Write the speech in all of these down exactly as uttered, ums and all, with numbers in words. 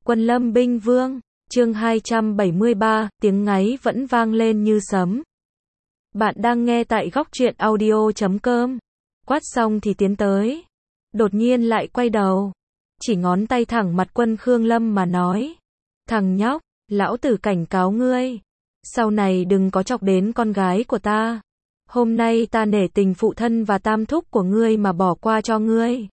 Quân Lâm binh vương, chương hai trăm bảy mươi ba, tiếng ngáy vẫn vang lên như sấm. Bạn đang nghe tại góc truyện audio chấm com. Quát xong thì tiến tới. Đột nhiên lại quay đầu. Chỉ ngón tay thẳng mặt Quân Khương Lâm mà nói. Thằng nhóc, lão tử cảnh cáo ngươi. Sau này đừng có chọc đến con gái của ta. Hôm nay ta nể tình phụ thân và tam thúc của ngươi mà bỏ qua cho ngươi.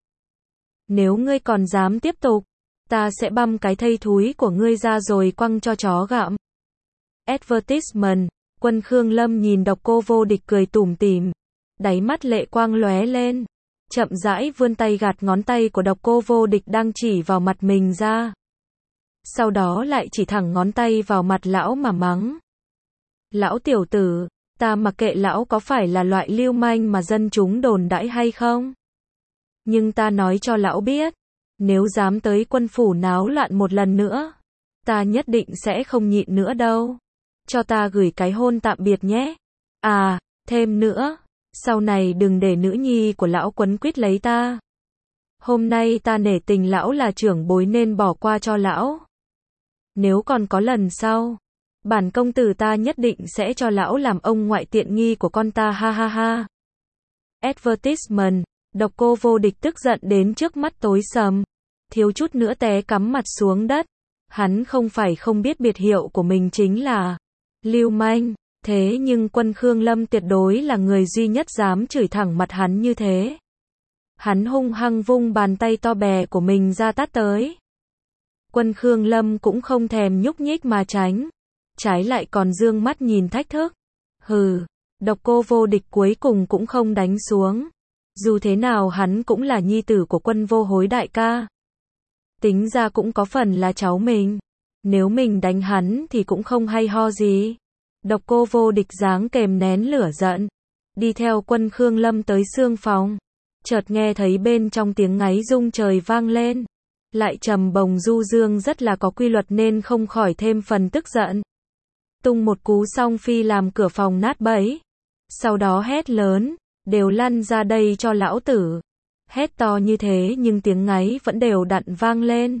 Nếu ngươi còn dám tiếp tục, ta sẽ băm cái thây thúi của ngươi ra rồi quăng cho chó gặm. Advertisement. Quân Khương Lâm nhìn Độc Cô Vô Địch cười tủm tỉm, đáy mắt lệ quang lóe lên, chậm rãi vươn tay gạt ngón tay của Độc Cô Vô Địch đang chỉ vào mặt mình ra. Sau đó lại chỉ thẳng ngón tay vào mặt lão mà mắng. Lão tiểu tử, ta mặc kệ lão có phải là loại lưu manh mà dân chúng đồn đãi hay không. Nhưng ta nói cho lão biết, nếu dám tới quân phủ náo loạn một lần nữa, ta nhất định sẽ không nhịn nữa đâu. Cho ta gửi cái hôn tạm biệt nhé. À, thêm nữa, sau này đừng để nữ nhi của lão quấn quýt lấy ta. Hôm nay ta nể tình lão là trưởng bối nên bỏ qua cho lão. Nếu còn có lần sau, bản công tử ta nhất định sẽ cho lão làm ông ngoại tiện nghi của con ta, ha ha ha. Advertisement. Độc Cô Vô Địch tức giận đến trước mắt tối sầm, thiếu chút nữa té cắm mặt xuống đất. Hắn không phải không biết biệt hiệu của mình chính là lưu manh, thế nhưng Quân Khương Lâm tuyệt đối là người duy nhất dám chửi thẳng mặt hắn như thế. Hắn hung hăng vung bàn tay to bè của mình ra tát tới. Quân Khương Lâm cũng không thèm nhúc nhích mà tránh, trái lại còn dương mắt nhìn thách thức. Hừ, Độc Cô Vô Địch cuối cùng cũng không đánh xuống. Dù thế nào hắn cũng là nhi tử của Quân Vô Hối đại ca. Tính ra cũng có phần là cháu mình. Nếu mình đánh hắn thì cũng không hay ho gì. Độc Cô Vô Địch dáng kềm nén lửa giận, đi theo Quân Khương Lâm tới xương phòng. Chợt nghe thấy bên trong tiếng ngáy rung trời vang lên. Lại trầm bồng du dương rất là có quy luật nên không khỏi thêm phần tức giận. Tung một cú song phi làm cửa phòng nát bấy. Sau đó hét lớn, đều lăn ra đây cho lão tử. Hét to như thế nhưng tiếng ngáy vẫn đều đặn vang lên.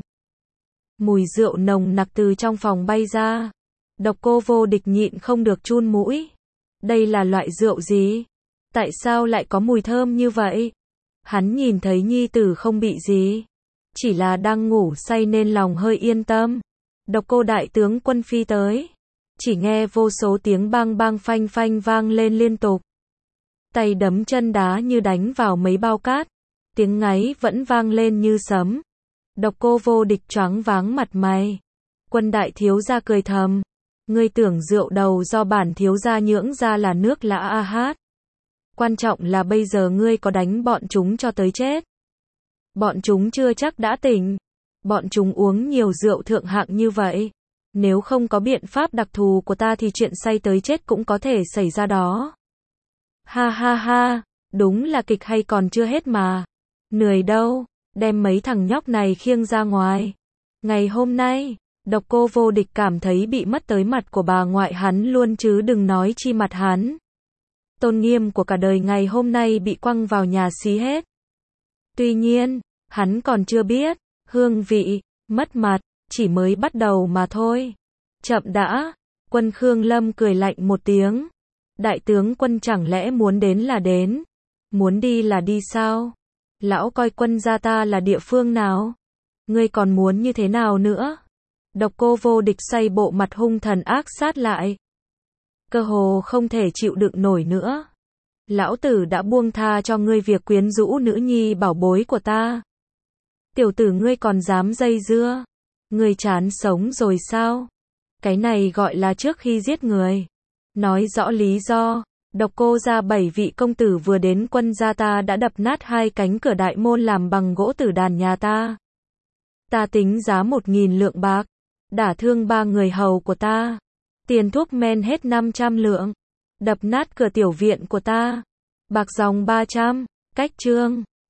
Mùi rượu nồng nặc từ trong phòng bay ra. Độc Cô Vô Địch nhịn không được chun mũi. Đây là loại rượu gì? Tại sao lại có mùi thơm như vậy? Hắn nhìn thấy nhi tử không bị gì, chỉ là đang ngủ say nên lòng hơi yên tâm. Độc Cô đại tướng quân phi tới. Chỉ nghe vô số tiếng bang bang phanh phanh vang lên liên tục. Tay đấm chân đá như đánh vào mấy bao cát. Tiếng ngáy vẫn vang lên như sấm. Độc Cô Vô Địch choáng váng mặt mày. Quân đại thiếu gia cười thầm. Ngươi tưởng rượu đầu do bản thiếu gia nhưỡng ra là nước lã a hát. Quan trọng là bây giờ ngươi có đánh bọn chúng cho tới chết. Bọn chúng chưa chắc đã tỉnh. Bọn chúng uống nhiều rượu thượng hạng như vậy. Nếu không có biện pháp đặc thù của ta thì chuyện say tới chết cũng có thể xảy ra đó. Ha ha ha, đúng là kịch hay còn chưa hết mà. Lười đâu, đem mấy thằng nhóc này khiêng ra ngoài. Ngày hôm nay, Độc Cô Vô Địch cảm thấy bị mất tới mặt của bà ngoại hắn luôn chứ đừng nói chi mặt hắn. Tôn nghiêm của cả đời ngày hôm nay bị quăng vào nhà xí hết. Tuy nhiên, hắn còn chưa biết, hương vị, mất mặt, chỉ mới bắt đầu mà thôi. Chậm đã, Quân Khương Lâm cười lạnh một tiếng. Đại tướng quân chẳng lẽ muốn đến là đến, muốn đi là đi sao? Lão coi Quân gia ta là địa phương nào? Ngươi còn muốn như thế nào nữa? Độc Cô Vô Địch xoay bộ mặt hung thần ác sát lại. Cơ hồ không thể chịu đựng nổi nữa. Lão tử đã buông tha cho ngươi việc quyến rũ nữ nhi bảo bối của ta. Tiểu tử ngươi còn dám dây dưa? Ngươi chán sống rồi sao? Cái này gọi là trước khi giết người. Nói rõ lý do. Độc Cô gia bảy vị công tử vừa đến Quân gia ta đã đập nát hai cánh cửa đại môn làm bằng gỗ tử đàn nhà ta. Ta tính giá một nghìn lượng bạc. Đả thương ba người hầu của ta. Tiền thuốc men hết năm trăm lượng. Đập nát cửa tiểu viện của ta. Bạc dòng ba trăm. Cách chương.